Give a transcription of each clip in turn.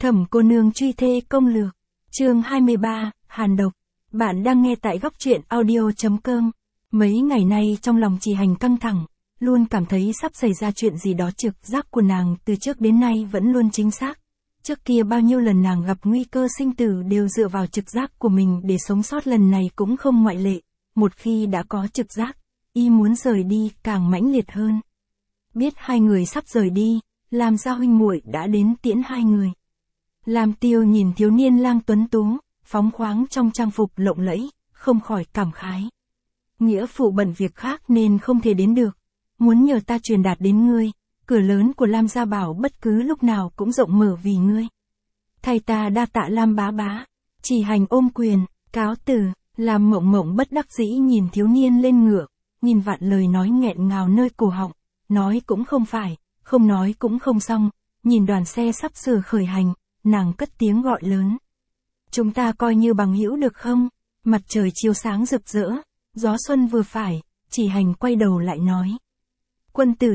Thẩm cô nương truy thê công lược. Chương 23, Hàn độc. Bạn đang nghe tại góc truyện audio.com. Mấy ngày nay trong lòng Chỉ Hành căng thẳng, luôn cảm thấy sắp xảy ra chuyện gì đó. Trực giác của nàng từ trước đến nay vẫn luôn chính xác. Trước kia bao nhiêu lần nàng gặp nguy cơ sinh tử đều dựa vào trực giác của mình để sống sót, lần này cũng không ngoại lệ. Một khi đã có trực giác, y muốn rời đi càng mãnh liệt hơn. Biết hai người sắp rời đi, Lam gia huynh muội đã đến tiễn hai người. Lam Tiêu nhìn thiếu niên lang tuấn tú, phóng khoáng trong trang phục lộng lẫy, không khỏi cảm khái. Nghĩa phụ bận việc khác nên không thể đến được, muốn nhờ ta truyền đạt đến ngươi, cửa lớn của Lam gia bảo bất cứ lúc nào cũng rộng mở vì ngươi. Thay ta đa tạ Lam bá bá. Chỉ Hành ôm quyền, cáo từ. Lam Mộng Mộng bất đắc dĩ nhìn thiếu niên lên ngựa, nhìn vạn lời nói nghẹn ngào nơi cổ họng, nói cũng không phải, không nói cũng không xong. Nhìn đoàn xe sắp sửa khởi hành, nàng cất tiếng gọi lớn. Chúng ta coi như bằng hữu được không? Mặt trời chiếu sáng rực rỡ, gió xuân vừa phải. Chỉ Hành quay đầu lại nói. Quân tử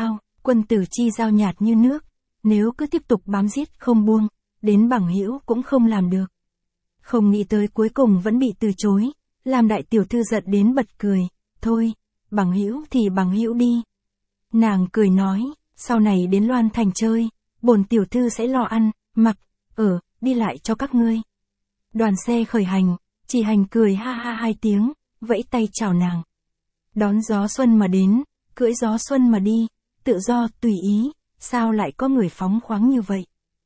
chi giao nhạt như nước, nếu cứ tiếp tục bám giết không buông, đến bằng hữu cũng không làm được. Không nghĩ tới cuối cùng vẫn bị từ chối, làm đại tiểu thư giận đến bật cười. Thôi, bằng hữu thì bằng hữu đi. Nàng cười nói, sau này đến Loan Thành chơi, bổn tiểu thư sẽ lo ăn, mặc, ở, đi lại cho các ngươi. Đoàn xe khởi hành, Chỉ Hành cười ha ha hai tiếng, vẫy tay chào nàng. Đón gió xuân mà đến, cưỡi gió xuân mà đi, tự do, tùy ý, sao lại có người phóng khoáng như vậy?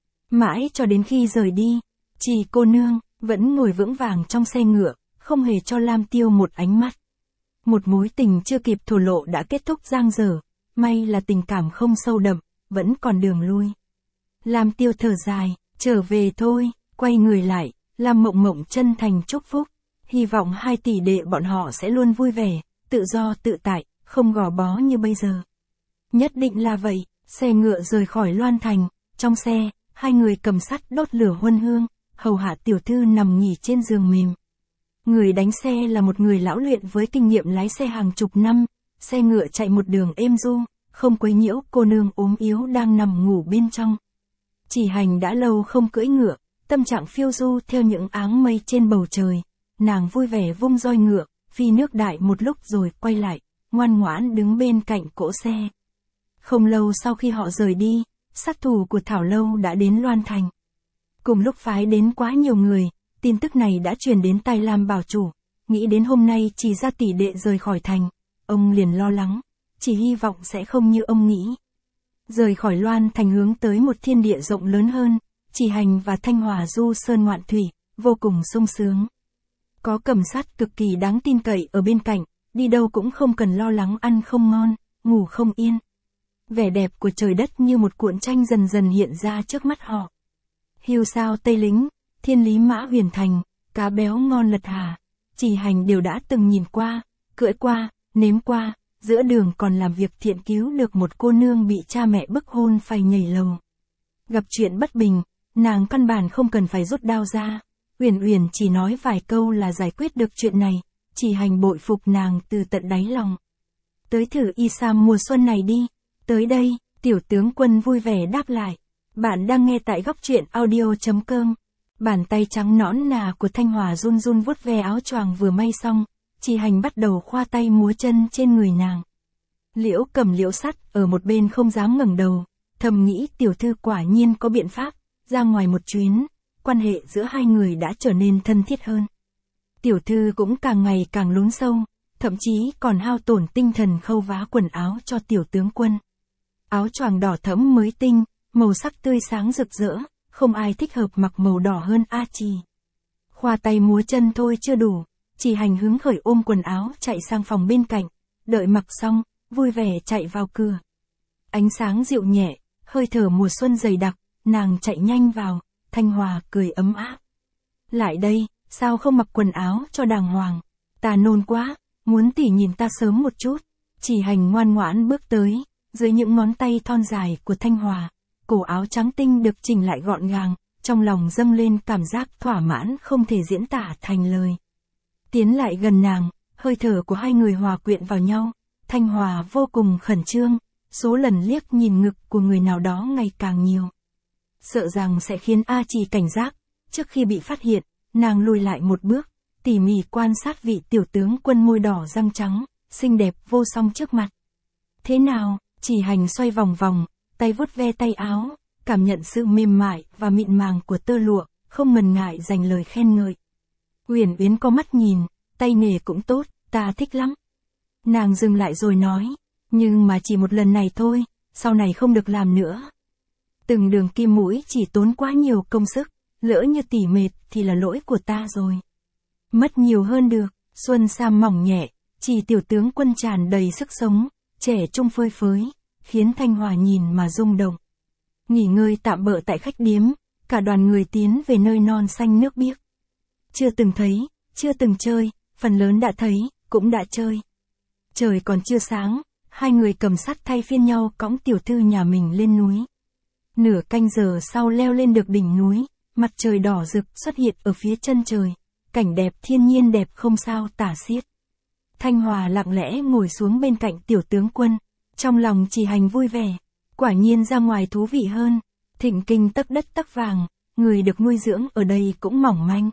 Mãi cho đến khi rời đi, Chỉ cô nương vẫn ngồi vững vàng trong xe ngựa, không hề cho Lam Tiêu một ánh mắt. Một mối tình chưa kịp thổ lộ đã kết thúc dang dở, may là tình cảm không sâu đậm, vẫn còn đường lui. Lam Tiêu thở dài, trở về thôi. Quay người lại, Lam Mộng Mộng chân thành chúc phúc, hy vọng hai tỷ đệ bọn họ sẽ luôn vui vẻ, tự do tự tại, không gò bó như bây giờ. Nhất định là vậy. Xe ngựa rời khỏi Loan Thành, trong xe, hai người cầm sắt đốt lửa huân hương, hầu hạ tiểu thư nằm nghỉ trên giường mềm. Người đánh xe là một người lão luyện với kinh nghiệm lái xe hàng chục năm, xe ngựa chạy một đường êm du, không quấy nhiễu cô nương ốm yếu đang nằm ngủ bên trong. Chỉ Hành đã lâu không cưỡi ngựa, tâm trạng phiêu du theo những áng mây trên bầu trời, nàng vui vẻ vung roi ngựa, phi nước đại một lúc rồi quay lại, ngoan ngoãn đứng bên cạnh cỗ xe. Không lâu sau khi họ rời đi, sát thủ của Thảo Lâu đã đến Loan Thành. Cùng lúc phái đến quá nhiều người, tin tức này đã truyền đến tai Lam bảo chủ, nghĩ đến hôm nay Chỉ gia tỷ đệ rời khỏi thành, ông liền lo lắng, chỉ hy vọng sẽ không như ông nghĩ. Rời khỏi Loan Thành hướng tới một thiên địa rộng lớn hơn, Chỉ Hành và Thanh Hòa du sơn ngoạn thủy, vô cùng sung sướng. Có Cẩm Sát cực kỳ đáng tin cậy ở bên cạnh, đi đâu cũng không cần lo lắng ăn không ngon, ngủ không yên. Vẻ đẹp của trời đất như một cuộn tranh dần dần hiện ra trước mắt họ. Hiêu Sao Tây Lính, Thiên Lý Mã Huyền Thành, cá béo ngon lật hà, Chỉ Hành đều đã từng nhìn qua, cưỡi qua, nếm qua, giữa đường còn làm việc thiện cứu được một cô nương bị cha mẹ bức hôn phải nhảy lầu. Gặp chuyện bất bình, nàng căn bản không cần phải rút đao ra, Uyển Uyển chỉ nói vài câu là giải quyết được chuyện này, Chỉ Hành bội phục nàng từ tận đáy lòng. Tới thử y sam mùa xuân này đi. Tới đây, tiểu tướng quân vui vẻ đáp lại. Bạn đang nghe tại góc truyện audio.com. Bàn tay trắng nõn nà của Thanh Hòa run run vuốt ve áo choàng vừa may xong, Chỉ Hành bắt đầu khoa tay múa chân trên người nàng. Liễu Cầm Liễu Sắt ở một bên không dám ngẩng đầu, thầm nghĩ tiểu thư quả nhiên có biện pháp, ra ngoài một chuyến, quan hệ giữa hai người đã trở nên thân thiết hơn. Tiểu thư cũng càng ngày càng lún sâu, thậm chí còn hao tổn tinh thần khâu vá quần áo cho tiểu tướng quân. Áo choàng đỏ thẫm mới tinh, màu sắc tươi sáng rực rỡ, không ai thích hợp mặc màu đỏ hơn A Trì. Khoa tay múa chân thôi chưa đủ, Chỉ Hành hứng khởi ôm quần áo chạy sang phòng bên cạnh, đợi mặc xong, vui vẻ chạy vào cửa. Ánh sáng dịu nhẹ, hơi thở mùa xuân dày đặc, nàng chạy nhanh vào, Thanh Hòa cười ấm áp. Lại đây, sao không mặc quần áo cho đàng hoàng, ta nôn quá, muốn tỉ nhìn ta sớm một chút. Chỉ Hành ngoan ngoãn bước tới, dưới những ngón tay thon dài của Thanh Hòa, cổ áo trắng tinh được chỉnh lại gọn gàng, trong lòng dâng lên cảm giác thỏa mãn không thể diễn tả thành lời. Tiến lại gần nàng, hơi thở của hai người hòa quyện vào nhau, Thanh Hòa vô cùng khẩn trương, số lần liếc nhìn ngực của người nào đó ngày càng nhiều. sợ rằng sẽ khiến A Trì cảnh giác. Trước khi bị phát hiện, nàng lùi lại một bước, tỉ mỉ quan sát vị tiểu tướng quân môi đỏ răng trắng, xinh đẹp vô song trước mặt. Thế nào? Chỉ Hành xoay vòng vòng, tay vuốt ve tay áo, cảm nhận sự mềm mại và mịn màng của tơ lụa, không ngần ngại dành lời khen ngợi. Uyển Uyển có mắt nhìn, tay nghề cũng tốt, ta thích lắm. Nàng dừng lại rồi nói, nhưng mà chỉ một lần này thôi, sau này không được làm nữa. Từng đường kim mũi chỉ tốn quá nhiều công sức, lỡ như tỉ mệt thì là lỗi của ta rồi. Mất nhiều hơn được, xuân sam mỏng nhẹ, chỉ tiểu tướng quân tràn đầy sức sống, trẻ trung phơi phới, khiến Thanh Hòa nhìn mà rung động. Nghỉ ngơi tạm bợ tại khách điếm, cả đoàn người tiến về nơi non xanh nước biếc. Chưa từng thấy, chưa từng chơi, phần lớn đã thấy, cũng đã chơi. Trời còn chưa sáng, hai người cầm sắt thay phiên nhau cõng tiểu thư nhà mình lên núi. Nửa canh giờ sau leo lên được đỉnh núi, mặt trời đỏ rực xuất hiện ở phía chân trời, cảnh đẹp thiên nhiên đẹp không sao tả xiết. Thanh Hòa lặng lẽ ngồi xuống bên cạnh tiểu tướng quân, trong lòng Chỉ Hành vui vẻ, quả nhiên ra ngoài thú vị hơn, thịnh kinh tấc đất tấc vàng, người được nuôi dưỡng ở đây cũng mỏng manh.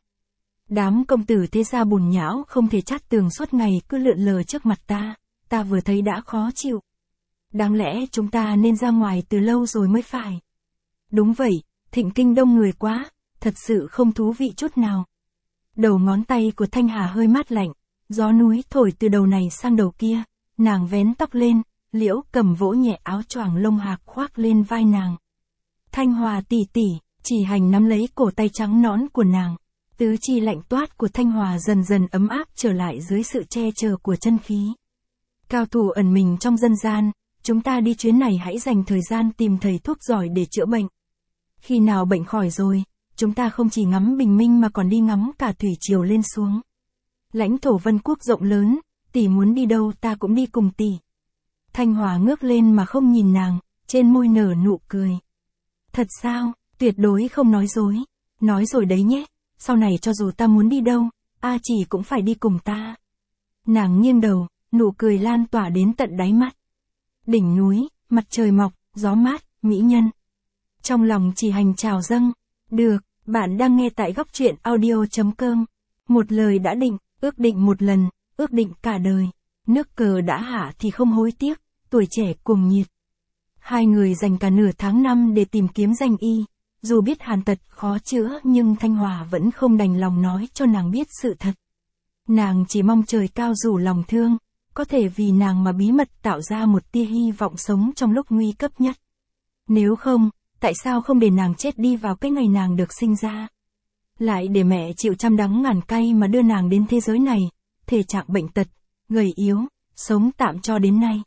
Đám công tử thế gia bùn nhão không thể chát tường suốt ngày cứ lượn lờ trước mặt ta vừa thấy đã khó chịu. Đáng lẽ chúng ta nên ra ngoài từ lâu rồi mới phải. Đúng vậy, thịnh kinh đông người quá, thật sự không thú vị chút nào. Đầu ngón tay của Thanh Hà hơi mát lạnh, gió núi thổi từ đầu này sang đầu kia, nàng vén tóc lên, Liễu Cầm vỗ nhẹ áo choàng lông hạc khoác lên vai nàng. Thanh Hòa tỷ tỷ, Chỉ Hành nắm lấy cổ tay trắng nõn của nàng. Tứ chi lạnh toát của Thanh Hòa dần dần ấm áp trở lại dưới sự che chở của chân khí. Cao thủ ẩn mình trong dân gian, chúng ta đi chuyến này hãy dành thời gian tìm thầy thuốc giỏi để chữa bệnh. Khi nào bệnh khỏi rồi, chúng ta không chỉ ngắm bình minh mà còn đi ngắm cả thủy triều lên xuống. Lãnh thổ Vân Quốc rộng lớn, tỷ muốn đi đâu ta cũng đi cùng tỷ. Thanh Hòa ngước lên mà không nhìn nàng, trên môi nở nụ cười. Thật sao, tuyệt đối không nói dối. Nói rồi đấy nhé, sau này cho dù ta muốn đi đâu, A Chỉ cũng phải đi cùng ta. Nàng nghiêng đầu, nụ cười lan tỏa đến tận đáy mắt. Đỉnh núi, mặt trời mọc, gió mát, mỹ nhân. Trong lòng Chỉ Hành trào dâng. Được, bạn đang nghe tại góc truyện audio.com. Một lời đã định, ước định một lần, ước định cả đời. Nước cờ đã hạ thì không hối tiếc, tuổi trẻ cuồng nhiệt. Hai người dành cả nửa tháng năm để tìm kiếm danh y. Dù biết hàn tật khó chữa nhưng Thanh Hòa vẫn không đành lòng nói cho nàng biết sự thật. Nàng chỉ mong trời cao rủ lòng thương, có thể vì nàng mà bí mật tạo ra một tia hy vọng sống trong lúc nguy cấp nhất. Nếu không, tại sao không để nàng chết đi vào cái ngày nàng được sinh ra? Lại để mẹ chịu trăm đắng ngàn cay mà đưa nàng đến thế giới này, thể trạng bệnh tật, gầy yếu, sống tạm cho đến nay.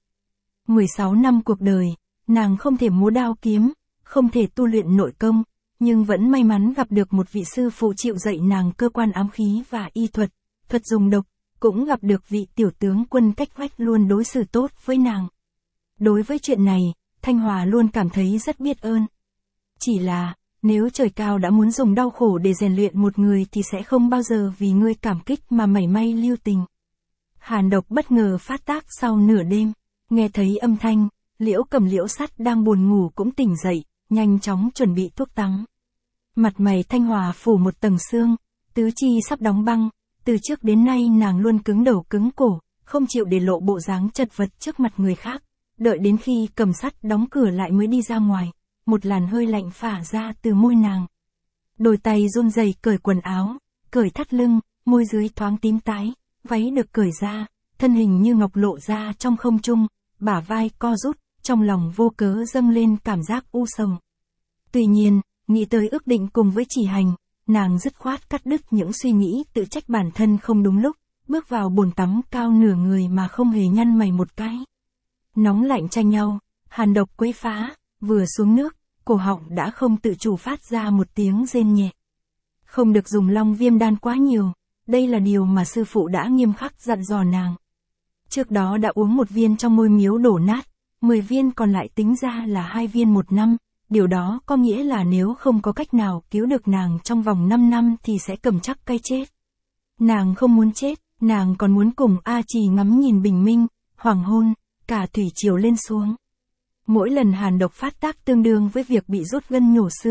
16 năm cuộc đời, nàng không thể múa đao kiếm, không thể tu luyện nội công, nhưng vẫn may mắn gặp được một vị sư phụ chịu dạy nàng cơ quan ám khí và y thuật, thuật dùng độc, cũng gặp được vị tiểu tướng quân cách vách luôn đối xử tốt với nàng. Đối với chuyện này, Thanh Hòa luôn cảm thấy rất biết ơn. Chỉ là, nếu trời cao đã muốn dùng đau khổ để rèn luyện một người thì sẽ không bao giờ vì ngươi cảm kích mà mảy may lưu tình. Hàn độc bất ngờ phát tác sau nửa đêm, nghe thấy âm thanh, Liễu Cầm Liễu Sắt đang buồn ngủ cũng tỉnh dậy, nhanh chóng chuẩn bị thuốc tắm. Mặt mày Thanh Hòa phủ một tầng sương, tứ chi sắp đóng băng, từ trước đến nay nàng luôn cứng đầu cứng cổ, không chịu để lộ bộ dáng chật vật trước mặt người khác, đợi đến khi cầm sắt đóng cửa lại mới đi ra ngoài, một làn hơi lạnh phả ra từ môi nàng. Đôi tay run rẩy cởi quần áo, cởi thắt lưng, môi dưới thoáng tím tái, váy được cởi ra, thân hình như ngọc lộ ra trong không trung, bả vai co rút, trong lòng vô cớ dâng lên cảm giác u sầu. Tuy nhiên, nghĩ tới ước định cùng với Chỉ Hành, nàng dứt khoát cắt đứt những suy nghĩ tự trách bản thân không đúng lúc, bước vào bồn tắm cao nửa người mà không hề nhăn mày một cái. Nóng lạnh tranh nhau, hàn độc quấy phá, vừa xuống nước, cổ họng đã không tự chủ phát ra một tiếng rên nhẹ. Không được dùng long viêm đan quá nhiều, đây là điều mà sư phụ đã nghiêm khắc dặn dò nàng. Trước đó đã uống một viên trong ngôi miếu đổ nát, 10 viên còn lại tính ra là 2 viên một năm, điều đó có nghĩa là nếu không có cách nào cứu được nàng trong vòng 5 năm thì sẽ cầm chắc cái chết. Nàng không muốn chết, nàng còn muốn cùng A Trì ngắm nhìn bình minh, hoàng hôn, cả thủy triều lên xuống. Mỗi lần hàn độc phát tác tương đương với việc bị rút gân nhổ xương,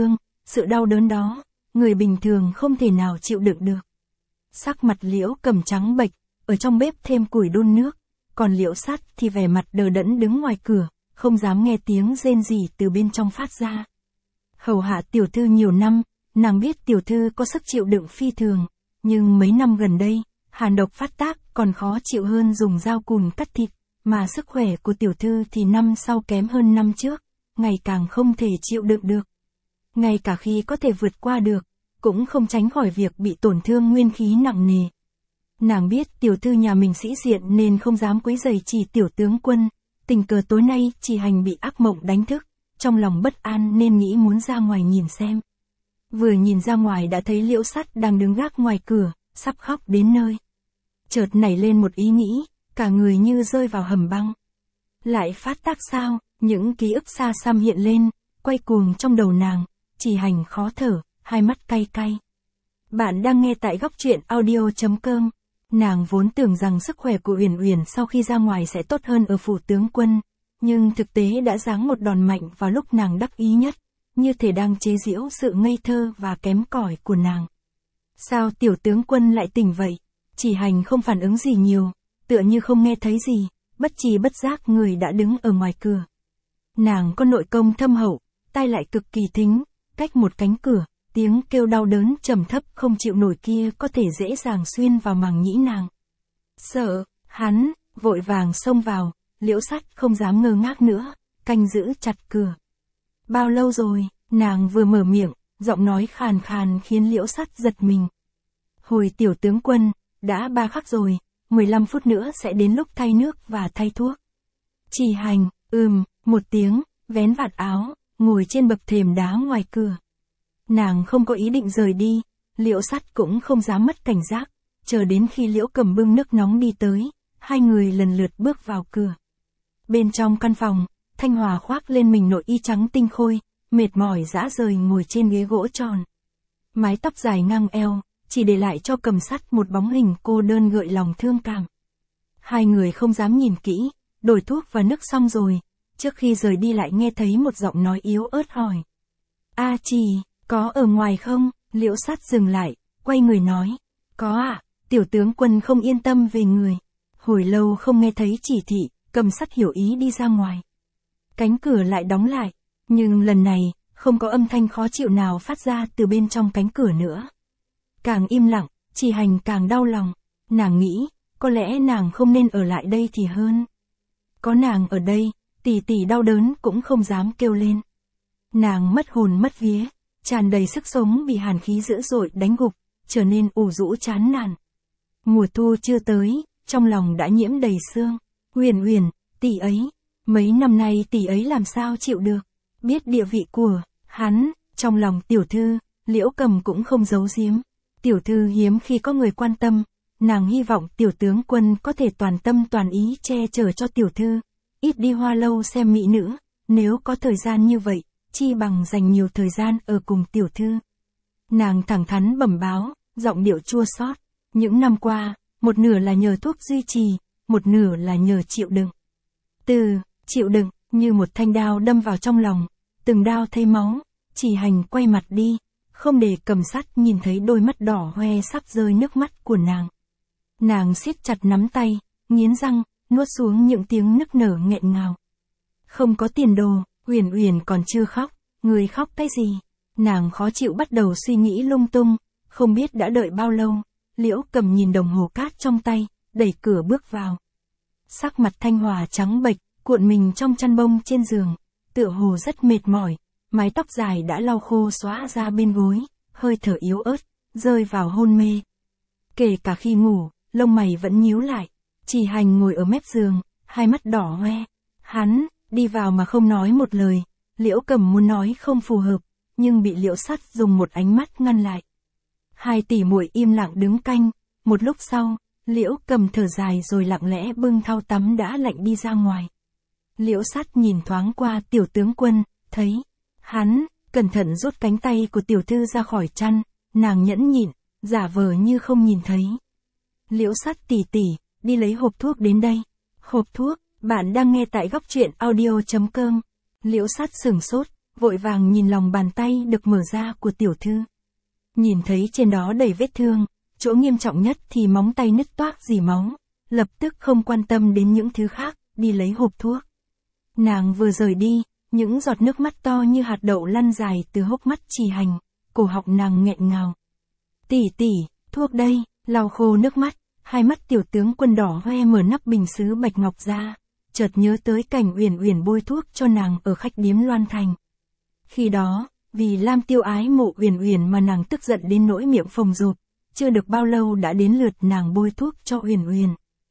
sự đau đớn đó, người bình thường không thể nào chịu đựng được. Sắc mặt Liễu Cầm trắng bệch, ở trong bếp thêm củi đun nước, còn Liễu Sắt thì vẻ mặt đờ đẫn đứng ngoài cửa, không dám nghe tiếng rên rỉ từ bên trong phát ra. Hầu hạ tiểu thư nhiều năm, nàng biết tiểu thư có sức chịu đựng phi thường, nhưng mấy năm gần đây, hàn độc phát tác còn khó chịu hơn dùng dao cùn cắt thịt, mà sức khỏe của tiểu thư thì năm sau kém hơn năm trước, ngày càng không thể chịu đựng được. Ngay cả khi có thể vượt qua được, cũng không tránh khỏi việc bị tổn thương nguyên khí nặng nề. Nàng biết tiểu thư nhà mình sĩ diện nên không dám quấy rầy Chỉ tiểu tướng quân, tình cờ tối nay Chỉ Hành bị ác mộng đánh thức, trong lòng bất an nên nghĩ muốn ra ngoài nhìn xem. Vừa nhìn ra ngoài đã thấy Liễu Sắt đang đứng gác ngoài cửa, sắp khóc đến nơi. Chợt nảy lên một ý nghĩ, cả người như rơi vào hầm băng. Lại phát tác sao, những ký ức xa xăm hiện lên, quay cuồng trong đầu nàng, Chỉ Hành khó thở, hai mắt cay cay. Bạn đang nghe tại góc truyện audio.com. Nàng vốn tưởng rằng sức khỏe của Uyển Uyển sau khi ra ngoài sẽ tốt hơn ở phủ tướng quân, nhưng thực tế đã giáng một đòn mạnh vào lúc nàng đắc ý nhất, như thể đang chế giễu sự ngây thơ và kém cỏi của nàng. Sao tiểu tướng quân lại tỉnh vậy? Chỉ Hành không phản ứng gì nhiều, tựa như không nghe thấy gì, bất tri bất giác người đã đứng ở ngoài cửa. Nàng có nội công thâm hậu, tai lại cực kỳ thính, cách một cánh cửa, tiếng kêu đau đớn trầm thấp không chịu nổi kia có thể dễ dàng xuyên vào màng nhĩ nàng. Sợ, hắn, vội vàng xông vào, Liễu Sắt không dám ngơ ngác nữa, canh giữ chặt cửa. Bao lâu rồi, nàng vừa mở miệng, giọng nói khàn khàn khiến Liễu Sắt giật mình. Hồi tiểu tướng quân, đã 3 khắc rồi, 15 phút nữa sẽ đến lúc thay nước và thay thuốc. Chỉ Hành, một tiếng, vén vạt áo, ngồi trên bậc thềm đá ngoài cửa. Nàng không có ý định rời đi, Liễu Sắt cũng không dám mất cảnh giác, chờ đến khi Liễu Cầm bưng nước nóng đi tới, hai người lần lượt bước vào cửa. Bên trong căn phòng, Thanh Hòa khoác lên mình nội y trắng tinh khôi, mệt mỏi rã rời ngồi trên ghế gỗ tròn. Mái tóc dài ngang eo, chỉ để lại cho Cầm Sắt một bóng hình cô đơn gợi lòng thương cảm. Hai người không dám nhìn kỹ, đổi thuốc và nước xong rồi, trước khi rời đi lại nghe thấy một giọng nói yếu ớt hỏi. A Chỉ, có ở ngoài không? Liễu Sắt dừng lại, quay người nói. Có ạ, tiểu tướng quân không yên tâm về người. Hồi lâu không nghe thấy chỉ thị, Cầm Sắt hiểu ý đi ra ngoài. Cánh cửa lại đóng lại, nhưng lần này, không có âm thanh khó chịu nào phát ra từ bên trong cánh cửa nữa. Càng im lặng, Chỉ Hành càng đau lòng. Nàng nghĩ, có lẽ nàng không nên ở lại đây thì hơn. Có nàng ở đây, tỷ tỷ đau đớn cũng không dám kêu lên. Nàng mất hồn mất vía, tràn đầy sức sống bị hàn khí dữ dội đánh gục, trở nên ủ rũ chán nản. Mùa thu chưa tới, trong lòng đã nhiễm đầy sương. Uyển Uyển, tỷ ấy, mấy năm nay tỷ ấy làm sao chịu được, biết địa vị của hắn, trong lòng tiểu thư, Liễu Cầm cũng không giấu giếm. Tiểu thư hiếm khi có người quan tâm, nàng hy vọng tiểu tướng quân có thể toàn tâm toàn ý che chở cho tiểu thư, ít đi hoa lâu xem mỹ nữ, nếu có thời gian như vậy, chi bằng dành nhiều thời gian ở cùng tiểu thư. Nàng thẳng thắn bẩm báo, giọng điệu chua xót. Những năm qua, một nửa là nhờ thuốc duy trì, một nửa là nhờ chịu đựng. Từ chịu đựng, như một thanh đao đâm vào trong lòng, từng đao thấy máu, Chỉ Hành quay mặt đi, không để Cầm Sắt nhìn thấy đôi mắt đỏ hoe sắp rơi nước mắt của nàng. Nàng siết chặt nắm tay, nghiến răng, nuốt xuống những tiếng nức nở nghẹn ngào. Không có tiền đồ, Uyển Uyển còn chưa khóc, người khóc cái gì? Nàng khó chịu bắt đầu suy nghĩ lung tung, không biết đã đợi bao lâu. Liễu Cầm nhìn đồng hồ cát trong tay, đẩy cửa bước vào. Sắc mặt Thanh Hòa trắng bệch, cuộn mình trong chăn bông trên giường, tựa hồ rất mệt mỏi, mái tóc dài đã lau khô xóa ra bên gối, hơi thở yếu ớt, rơi vào hôn mê. Kể cả khi ngủ, lông mày vẫn nhíu lại. Chỉ Hành ngồi ở mép giường, hai mắt đỏ hoe. Hắn đi vào mà không nói một lời. Liễu Cầm muốn nói không phù hợp, nhưng bị Liễu Sắt dùng một ánh mắt ngăn lại. Hai tỷ muội im lặng đứng canh, một lúc sau, Liễu Cầm thở dài rồi lặng lẽ bưng thau tắm đã lạnh đi ra ngoài. Liễu Sắt nhìn thoáng qua tiểu tướng quân, thấy hắn cẩn thận rút cánh tay của tiểu thư ra khỏi chăn, nàng nhẫn nhịn, giả vờ như không nhìn thấy. Liễu Sắt tỷ tỷ, đi lấy hộp thuốc đến đây. Hộp thuốc, bạn đang nghe tại góc truyện audio.com. Liễu Sắt sửng sốt, vội vàng nhìn lòng bàn tay được mở ra của tiểu thư. Nhìn thấy trên đó đầy vết thương, chỗ nghiêm trọng nhất thì móng tay nứt toác rỉ máu, lập tức không quan tâm đến những thứ khác, đi lấy hộp thuốc. Nàng vừa rời đi, những giọt nước mắt to như hạt đậu lăn dài từ hốc mắt Trì Hành, cổ họng nàng nghẹn ngào. Tỷ tỷ, thuốc đây, lau khô nước mắt, hai mắt tiểu tướng Quân đỏ hoe mở nắp bình sứ bạch ngọc ra, chợt nhớ tới cảnh Uyển Uyển bôi thuốc cho nàng ở khách điếm Loan Thành. Khi đó, vì Lam Tiêu ái mộ Uyển Uyển mà nàng tức giận đến nỗi miệng phồng rộp, chưa được bao lâu đã đến lượt nàng bôi thuốc cho Uyển Uyển.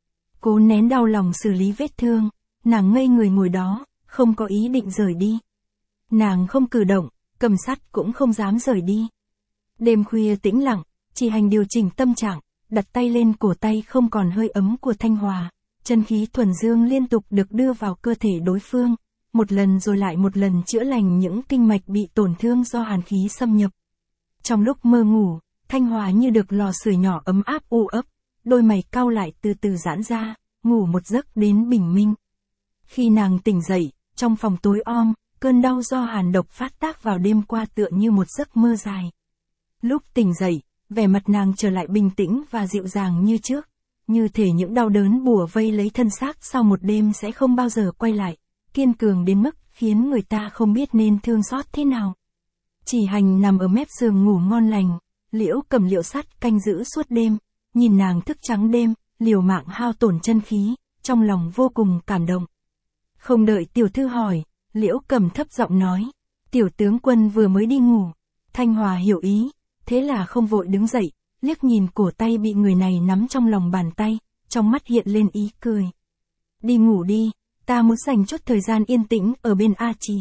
Cố nén đau lòng xử lý vết thương, nàng ngây người ngồi đó, không có ý định rời đi. Nàng không cử động, cầm sắt cũng không dám rời đi. Đêm khuya tĩnh lặng, Trì Hành điều chỉnh tâm trạng, đặt tay lên cổ tay không còn hơi ấm của Thanh Hòa, chân khí thuần dương liên tục được đưa vào cơ thể đối phương, một lần rồi lại một lần chữa lành những kinh mạch bị tổn thương do hàn khí xâm nhập. Trong lúc mơ ngủ, Thanh Hòa như được lò sưởi nhỏ ấm áp u ấp, đôi mày cau lại từ từ giãn ra, ngủ một giấc đến bình minh. Khi nàng tỉnh dậy, trong phòng tối om, cơn đau do hàn độc phát tác vào đêm qua tựa như một giấc mơ dài. Lúc tỉnh dậy, vẻ mặt nàng trở lại bình tĩnh và dịu dàng như trước, như thể những đau đớn bủa vây lấy thân xác sau một đêm sẽ không bao giờ quay lại, kiên cường đến mức khiến người ta không biết nên thương xót thế nào. Trì Hành nằm ở mép giường ngủ ngon lành, Liễu Cầm liệu sắt canh giữ suốt đêm, nhìn nàng thức trắng đêm, liều mạng hao tổn chân khí, trong lòng vô cùng cảm động. Không đợi tiểu thư hỏi, Liễu Cầm thấp giọng nói, tiểu tướng quân vừa mới đi ngủ. Thanh Hòa hiểu ý, thế là không vội đứng dậy, liếc nhìn cổ tay bị người này nắm trong lòng bàn tay, trong mắt hiện lên ý cười. Đi ngủ đi, ta muốn dành chút thời gian yên tĩnh ở bên A Trì.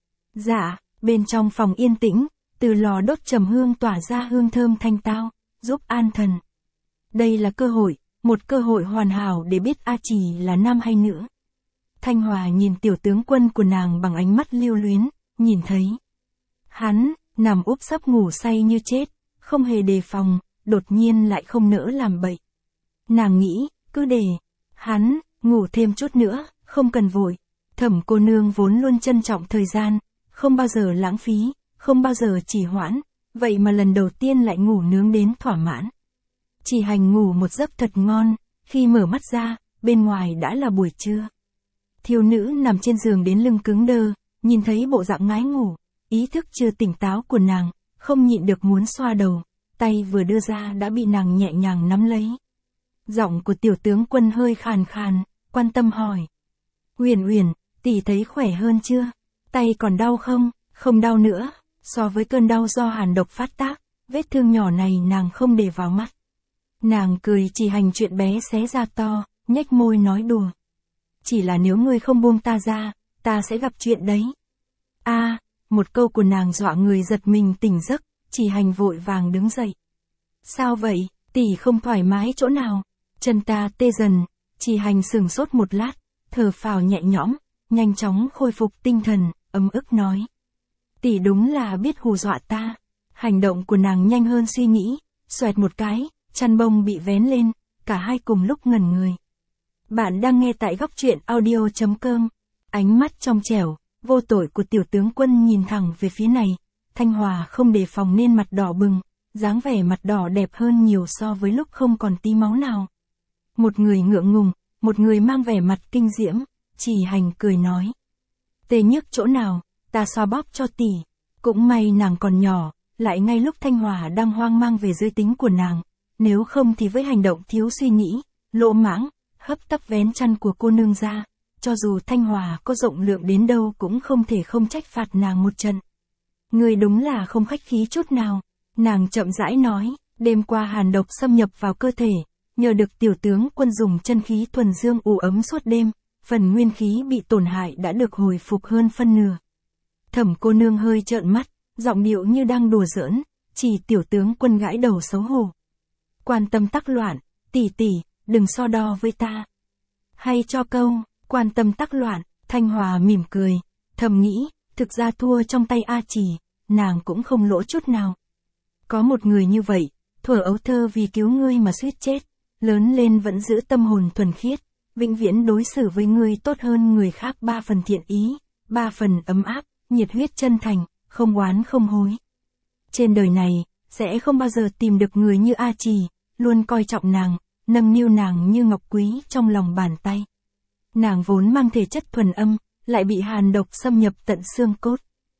Dạ, bên trong phòng yên tĩnh, từ lò đốt trầm hương tỏa ra hương thơm thanh tao, giúp an thần. Đây là cơ hội, một cơ hội hoàn hảo để biết A Trì là nam hay nữ. Thanh Hòa nhìn tiểu tướng quân của nàng bằng ánh mắt lưu luyến, nhìn thấy hắn nằm úp sấp ngủ say như chết, không hề đề phòng, đột nhiên lại không nỡ làm bậy. Nàng nghĩ, cứ để hắn ngủ thêm chút nữa, không cần vội. Thẩm cô nương vốn luôn trân trọng thời gian, không bao giờ lãng phí, không bao giờ trì hoãn, vậy mà lần đầu tiên lại ngủ nướng đến thỏa mãn. Trì Hành ngủ một giấc thật ngon, khi mở mắt ra, bên ngoài đã là buổi trưa. Thiếu nữ nằm trên giường đến lưng cứng đơ, nhìn thấy bộ dạng ngái ngủ, ý thức chưa tỉnh táo của nàng, không nhịn được muốn xoa đầu, tay vừa đưa ra đã bị nàng nhẹ nhàng nắm lấy. Giọng của tiểu tướng quân hơi khàn khàn, quan tâm hỏi. Uyển Uyển, tỷ thấy khỏe hơn chưa? Tay còn đau không? Không đau nữa, so với cơn đau do hàn độc phát tác, vết thương nhỏ này nàng không để vào mắt. Nàng cười Trì Hành chuyện bé xé ra to, nhếch môi nói đùa. Chỉ là nếu ngươi không buông ta ra, ta sẽ gặp chuyện đấy. Một câu của nàng dọa người giật mình tỉnh giấc, Trì Hành vội vàng đứng dậy. Sao vậy, tỷ không thoải mái chỗ nào? Chân ta tê dần. Trì Hành sửng sốt một lát, thở phào nhẹ nhõm, nhanh chóng khôi phục tinh thần, ấm ức nói. Tỷ đúng là biết hù dọa ta. Hành động của nàng nhanh hơn suy nghĩ, xoẹt một cái, chăn bông bị vén lên, cả hai cùng lúc ngẩn người. Bạn đang nghe tại góc truyện audio.com. Ánh mắt trong trẻo, vô tội của tiểu tướng quân nhìn thẳng về phía này. Thanh Hòa không đề phòng nên mặt đỏ bừng, dáng vẻ mặt đỏ đẹp hơn nhiều so với lúc không còn tí máu nào. Một người ngượng ngùng, một người mang vẻ mặt kinh diễm, Trì Hành cười nói. Tê nhức chỗ nào, ta xoa bóp cho tỷ. Cũng may nàng còn nhỏ, lại ngay lúc Thanh Hòa đang hoang mang về giới tính của nàng, nếu không thì với hành động thiếu suy nghĩ, lỗ mãng, hấp tấp vén chăn của cô nương ra, cho dù Thanh Hòa có rộng lượng đến đâu cũng không thể không trách phạt nàng một trận. Người đúng là không khách khí chút nào, nàng chậm rãi nói, đêm qua hàn độc xâm nhập vào cơ thể, nhờ được tiểu tướng quân dùng chân khí thuần dương ủ ấm suốt đêm, phần nguyên khí bị tổn hại đã được hồi phục hơn phân nửa. Thẩm cô nương hơi trợn mắt, giọng điệu như đang đùa giỡn, chỉ tiểu tướng quân gãi đầu xấu hổ. Quan tâm tắc loạn, tỷ tỷ, đừng so đo với ta. Hay cho câu, quan tâm tắc loạn, Thanh Hòa mỉm cười, thầm nghĩ, thực ra thua trong tay A Trì, nàng cũng không lỗ chút nào. Có một người như vậy, thuở ấu thơ vì cứu ngươi mà suýt chết, lớn lên vẫn giữ tâm hồn thuần khiết, vĩnh viễn đối xử với ngươi tốt hơn người khác 3 phần thiện ý, 3 phần ấm áp, nhiệt huyết chân thành, không oán không hối. Trên đời này, sẽ không bao giờ tìm được người như A Trì, luôn coi trọng nàng, nâng niu nàng như ngọc quý trong lòng bàn tay. Nàng vốn mang thể chất thuần âm, lại bị hàn độc xâm nhập tận xương cốt.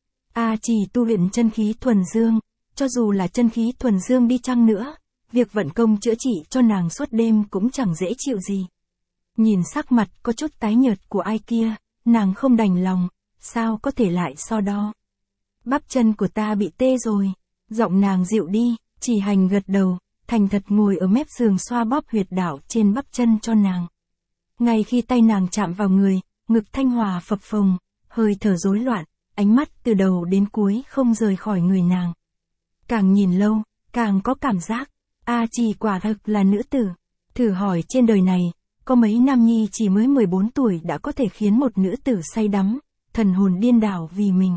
A Trì tu luyện chân khí thuần dương, cho dù là chân khí thuần dương đi chăng nữa, việc vận công chữa trị cho nàng suốt đêm cũng chẳng dễ chịu gì. Nhìn sắc mặt có chút tái nhợt của ai kia, nàng không đành lòng, sao có thể lại so đo. Bắp chân của ta bị tê rồi, giọng nàng dịu đi, Chỉ Hành gật đầu, thành thật ngồi ở mép giường xoa bóp huyệt đạo trên bắp chân cho nàng. Ngay khi tay nàng chạm vào người, ngực Thanh Hòa phập phồng, hơi thở rối loạn, ánh mắt từ đầu đến cuối không rời khỏi người nàng. Càng nhìn lâu, càng có cảm giác, A Trì quả thực là nữ tử. Thử hỏi trên đời này, có mấy nam nhi chỉ mới 14 tuổi đã có thể khiến một nữ tử say đắm, thần hồn điên đảo vì mình.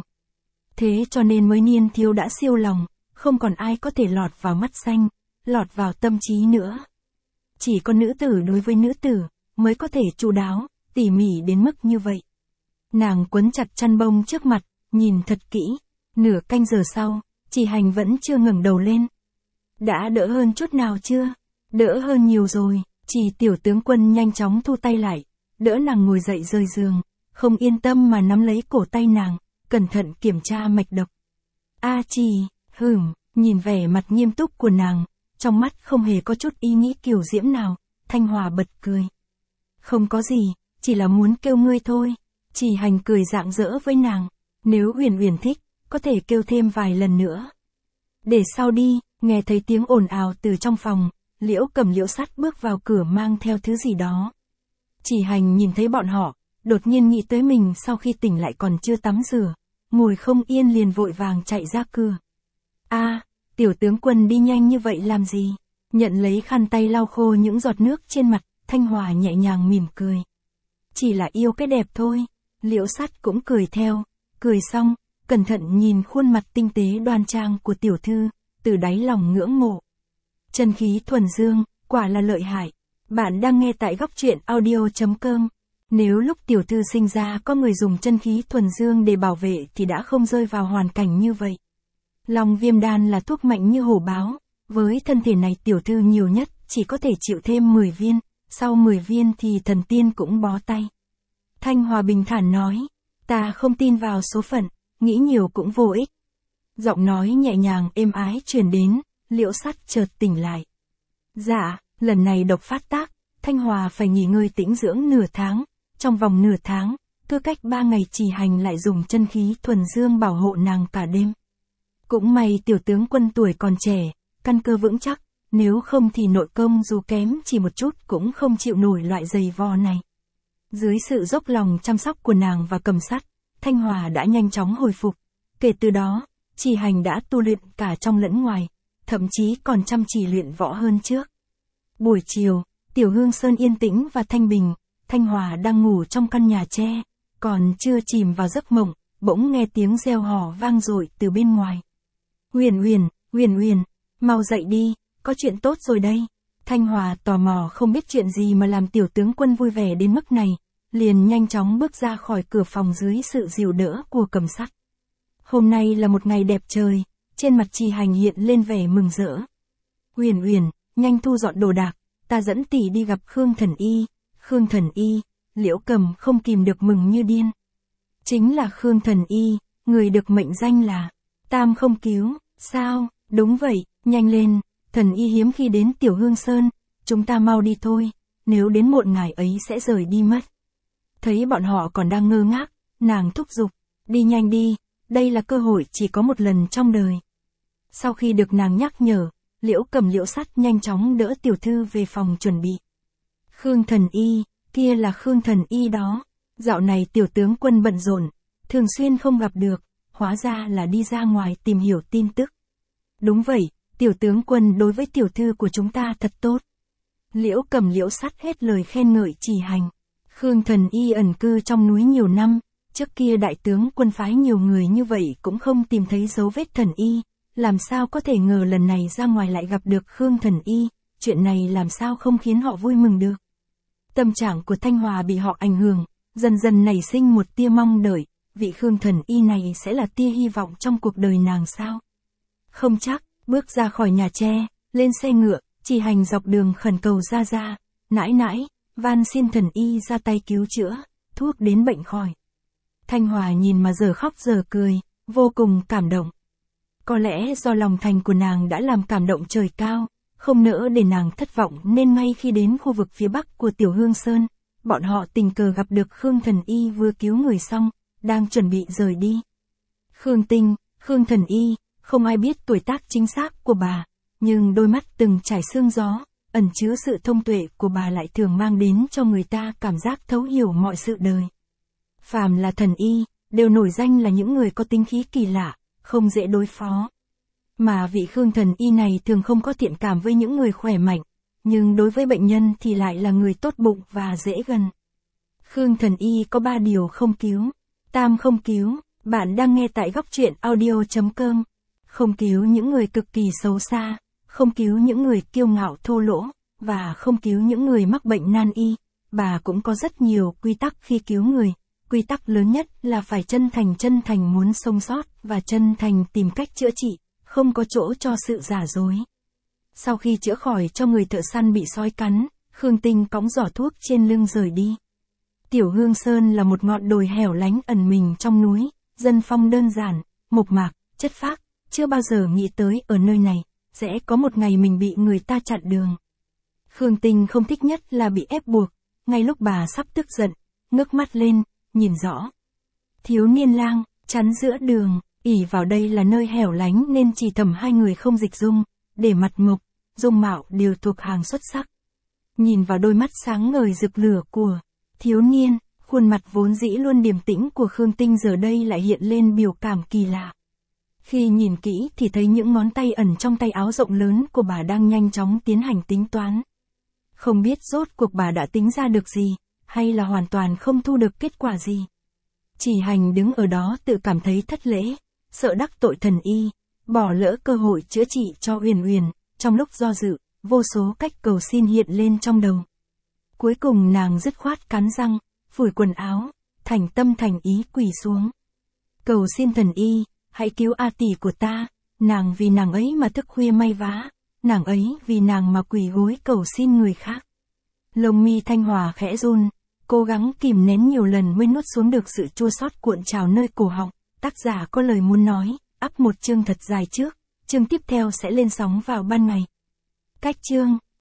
Thế cho nên mới niên thiếu đã siêu lòng, không còn ai có thể lọt vào mắt xanh, lọt vào tâm trí nữa. Chỉ có nữ tử đối với nữ tử, mới có thể chu đáo, tỉ mỉ đến mức như vậy. Nàng quấn chặt chăn bông trước mặt, nhìn thật kỹ. Nửa canh giờ sau, Chỉ Hành vẫn chưa ngẩng đầu lên. Đã đỡ hơn chút nào chưa? Đỡ hơn nhiều rồi. Chỉ tiểu tướng quân nhanh chóng thu tay lại, đỡ nàng ngồi dậy rời giường, không yên tâm mà nắm lấy cổ tay nàng, cẩn thận kiểm tra mạch đập. A Trì, nhìn vẻ mặt nghiêm túc của nàng, trong mắt không hề có chút ý nghĩ kiều diễm nào, Thanh Hòa bật cười. Không có gì, chỉ là muốn kêu ngươi thôi. Chỉ Hành cười rạng rỡ với nàng, nếu Uyển Uyển thích, có thể kêu thêm vài lần nữa. Để sau đi, nghe thấy tiếng ồn ào từ trong phòng, Liễu Cầm Liễu Sắt bước vào cửa mang theo thứ gì đó. Chỉ Hành nhìn thấy bọn họ, đột nhiên nghĩ tới mình sau khi tỉnh lại còn chưa tắm rửa, ngồi không yên liền vội vàng chạy ra cửa. Tiểu tướng quân đi nhanh như vậy làm gì? Nhận lấy khăn tay lau khô những giọt nước trên mặt, Thanh Hòa nhẹ nhàng mỉm cười. Chỉ là yêu cái đẹp thôi. Liễu Sắt cũng cười theo, cười xong, cẩn thận nhìn khuôn mặt tinh tế đoan trang của tiểu thư, từ đáy lòng ngưỡng mộ. Chân khí thuần dương, quả là lợi hại. Bạn đang nghe tại góc truyện audio.com. Nếu lúc tiểu thư sinh ra có người dùng chân khí thuần dương để bảo vệ thì đã không rơi vào hoàn cảnh như vậy. Long viêm đan là thuốc mạnh như hổ báo, với thân thể này tiểu thư nhiều nhất chỉ có thể chịu thêm 10 viên, sau 10 viên thì thần tiên cũng bó tay. Thanh Hòa bình thản nói, ta không tin vào số phận, nghĩ nhiều cũng vô ích. Giọng nói nhẹ nhàng êm ái truyền đến, Liễu Sắt chợt tỉnh lại. Dạ, lần này độc phát tác, Thanh Hòa phải nghỉ ngơi tĩnh dưỡng nửa tháng, trong vòng nửa tháng, cứ cách 3 ngày Chỉ Hành lại dùng chân khí thuần dương bảo hộ nàng cả đêm. Cũng may tiểu tướng quân tuổi còn trẻ, căn cơ vững chắc, nếu không thì nội công dù kém chỉ một chút cũng không chịu nổi loại giày vò này. Dưới sự dốc lòng chăm sóc của nàng và Cầm Sắt, Thanh Hòa đã nhanh chóng hồi phục. Kể từ đó, Chỉ Hành đã tu luyện cả trong lẫn ngoài, thậm chí còn chăm chỉ luyện võ hơn trước. Buổi chiều, Tiểu Hương Sơn yên tĩnh và thanh bình, Thanh Hòa đang ngủ trong căn nhà tre, còn chưa chìm vào giấc mộng, bỗng nghe tiếng reo hò vang dội từ bên ngoài. Uyển Uyển, mau dậy đi, có chuyện tốt rồi đây. Thanh Hòa tò mò không biết chuyện gì mà làm tiểu tướng quân vui vẻ đến mức này, liền nhanh chóng bước ra khỏi cửa phòng dưới sự dìu đỡ của Cầm Sắt. Hôm nay là một ngày đẹp trời, trên mặt Chỉ Hành hiện lên vẻ mừng rỡ. Uyển, nhanh thu dọn đồ đạc, ta dẫn tỷ đi gặp Khương Thần Y. Khương Thần Y, Liễu Cầm không kìm được mừng như điên. Chính là Khương Thần Y, người được mệnh danh là Tam Không Cứu. Sao? Đúng vậy, nhanh lên, Thần Y hiếm khi đến Tiểu Hương Sơn, chúng ta mau đi thôi, nếu đến muộn ngày ấy sẽ rời đi mất. Thấy bọn họ còn đang ngơ ngác, nàng thúc giục, đi nhanh đi, đây là cơ hội chỉ có một lần trong đời. Sau khi được nàng nhắc nhở, Liễu Cầm Liễu Sắt nhanh chóng đỡ tiểu thư về phòng chuẩn bị. Khương Thần Y, kia là Khương Thần Y đó. Dạo này tiểu tướng quân bận rộn, thường xuyên không gặp được, hóa ra là đi ra ngoài tìm hiểu tin tức. Đúng vậy, tiểu tướng quân đối với tiểu thư của chúng ta thật tốt. Liễu Cầm Liễu Sắt hết lời khen ngợi Chỉ Hành. Khương Thần Y ẩn cư trong núi nhiều năm, trước kia đại tướng quân phái nhiều người như vậy cũng không tìm thấy dấu vết Thần Y, làm sao có thể ngờ lần này ra ngoài lại gặp được Khương Thần Y, chuyện này làm sao không khiến họ vui mừng được. Tâm trạng của Thanh Hòa bị họ ảnh hưởng, dần dần nảy sinh một tia mong đợi, vị Khương Thần Y này sẽ là tia hy vọng trong cuộc đời nàng sao? Không chắc, bước ra khỏi nhà tre, lên xe ngựa, Chỉ Hành dọc đường khẩn cầu Gia Gia, nãi nãi, van xin Thần Y ra tay cứu chữa, thuốc đến bệnh khỏi. Thanh Hòa nhìn mà giờ khóc giờ cười, vô cùng cảm động. Có lẽ do lòng thành của nàng đã làm cảm động trời cao, không nỡ để nàng thất vọng nên ngay khi đến khu vực phía bắc của Tiểu Hương Sơn, bọn họ tình cờ gặp được Khương Thần Y vừa cứu người xong, đang chuẩn bị rời đi. Khương Tinh, Khương Thần Y, không ai biết tuổi tác chính xác của bà, nhưng đôi mắt từng trải sương gió, ẩn chứa sự thông tuệ của bà lại thường mang đến cho người ta cảm giác thấu hiểu mọi sự đời. Phàm là thần y, đều nổi danh là những người có tính khí kỳ lạ, không dễ đối phó. Mà vị Khương Thần Y này thường không có thiện cảm với những người khỏe mạnh, nhưng đối với bệnh nhân thì lại là người tốt bụng và dễ gần. Khương Thần Y có 3 điều không cứu. Tam không cứu, bạn đang nghe tại góc truyện audio.com. Không cứu những người cực kỳ xấu xa, không cứu những người kiêu ngạo thô lỗ, và không cứu những người mắc bệnh nan y. Bà cũng có rất nhiều quy tắc khi cứu người. Quy tắc lớn nhất là phải chân thành muốn sống sót và chân thành tìm cách chữa trị, không có chỗ cho sự giả dối. Sau khi chữa khỏi cho người thợ săn bị sói cắn, Khương Tinh cõng giỏ thuốc trên lưng rời đi. Tiểu Hương Sơn là một ngọn đồi hẻo lánh ẩn mình trong núi, dân phong đơn giản, mộc mạc, chất phác, chưa bao giờ nghĩ tới ở nơi này, sẽ có một ngày mình bị người ta chặn đường. Khương Tinh không thích nhất là bị ép buộc, ngay lúc bà sắp tức giận, ngước mắt lên, nhìn rõ. Thiếu niên lang, chắn giữa đường, ỷ vào đây là nơi hẻo lánh nên chỉ tầm 2 người không dịch dung, để mặt mộc, dung mạo đều thuộc hàng xuất sắc. Nhìn vào đôi mắt sáng ngời rực lửa của thiếu niên, khuôn mặt vốn dĩ luôn điềm tĩnh của Khương Tinh giờ đây lại hiện lên biểu cảm kỳ lạ. Khi nhìn kỹ thì thấy những ngón tay ẩn trong tay áo rộng lớn của bà đang nhanh chóng tiến hành tính toán. Không biết rốt cuộc bà đã tính ra được gì, hay là hoàn toàn không thu được kết quả gì. Chỉ Hành đứng ở đó tự cảm thấy thất lễ, sợ đắc tội thần y, bỏ lỡ cơ hội chữa trị cho Uyển Uyển. Trong lúc do dự, vô số cách cầu xin hiện lên trong đầu. Cuối cùng nàng dứt khoát cắn răng, phủi quần áo, thành tâm thành ý quỳ xuống. Cầu xin thần y, hãy cứu A tỷ của ta, nàng vì nàng ấy mà thức khuya may vá, nàng ấy vì nàng mà quỳ gối cầu xin người khác. Lông mi Thanh Hòa khẽ run, cố gắng kìm nén nhiều lần mới nuốt xuống được sự chua xót cuộn trào nơi cổ họng. Tác giả có lời muốn nói, up một chương thật dài trước, chương tiếp theo sẽ lên sóng vào ban ngày. Cách chương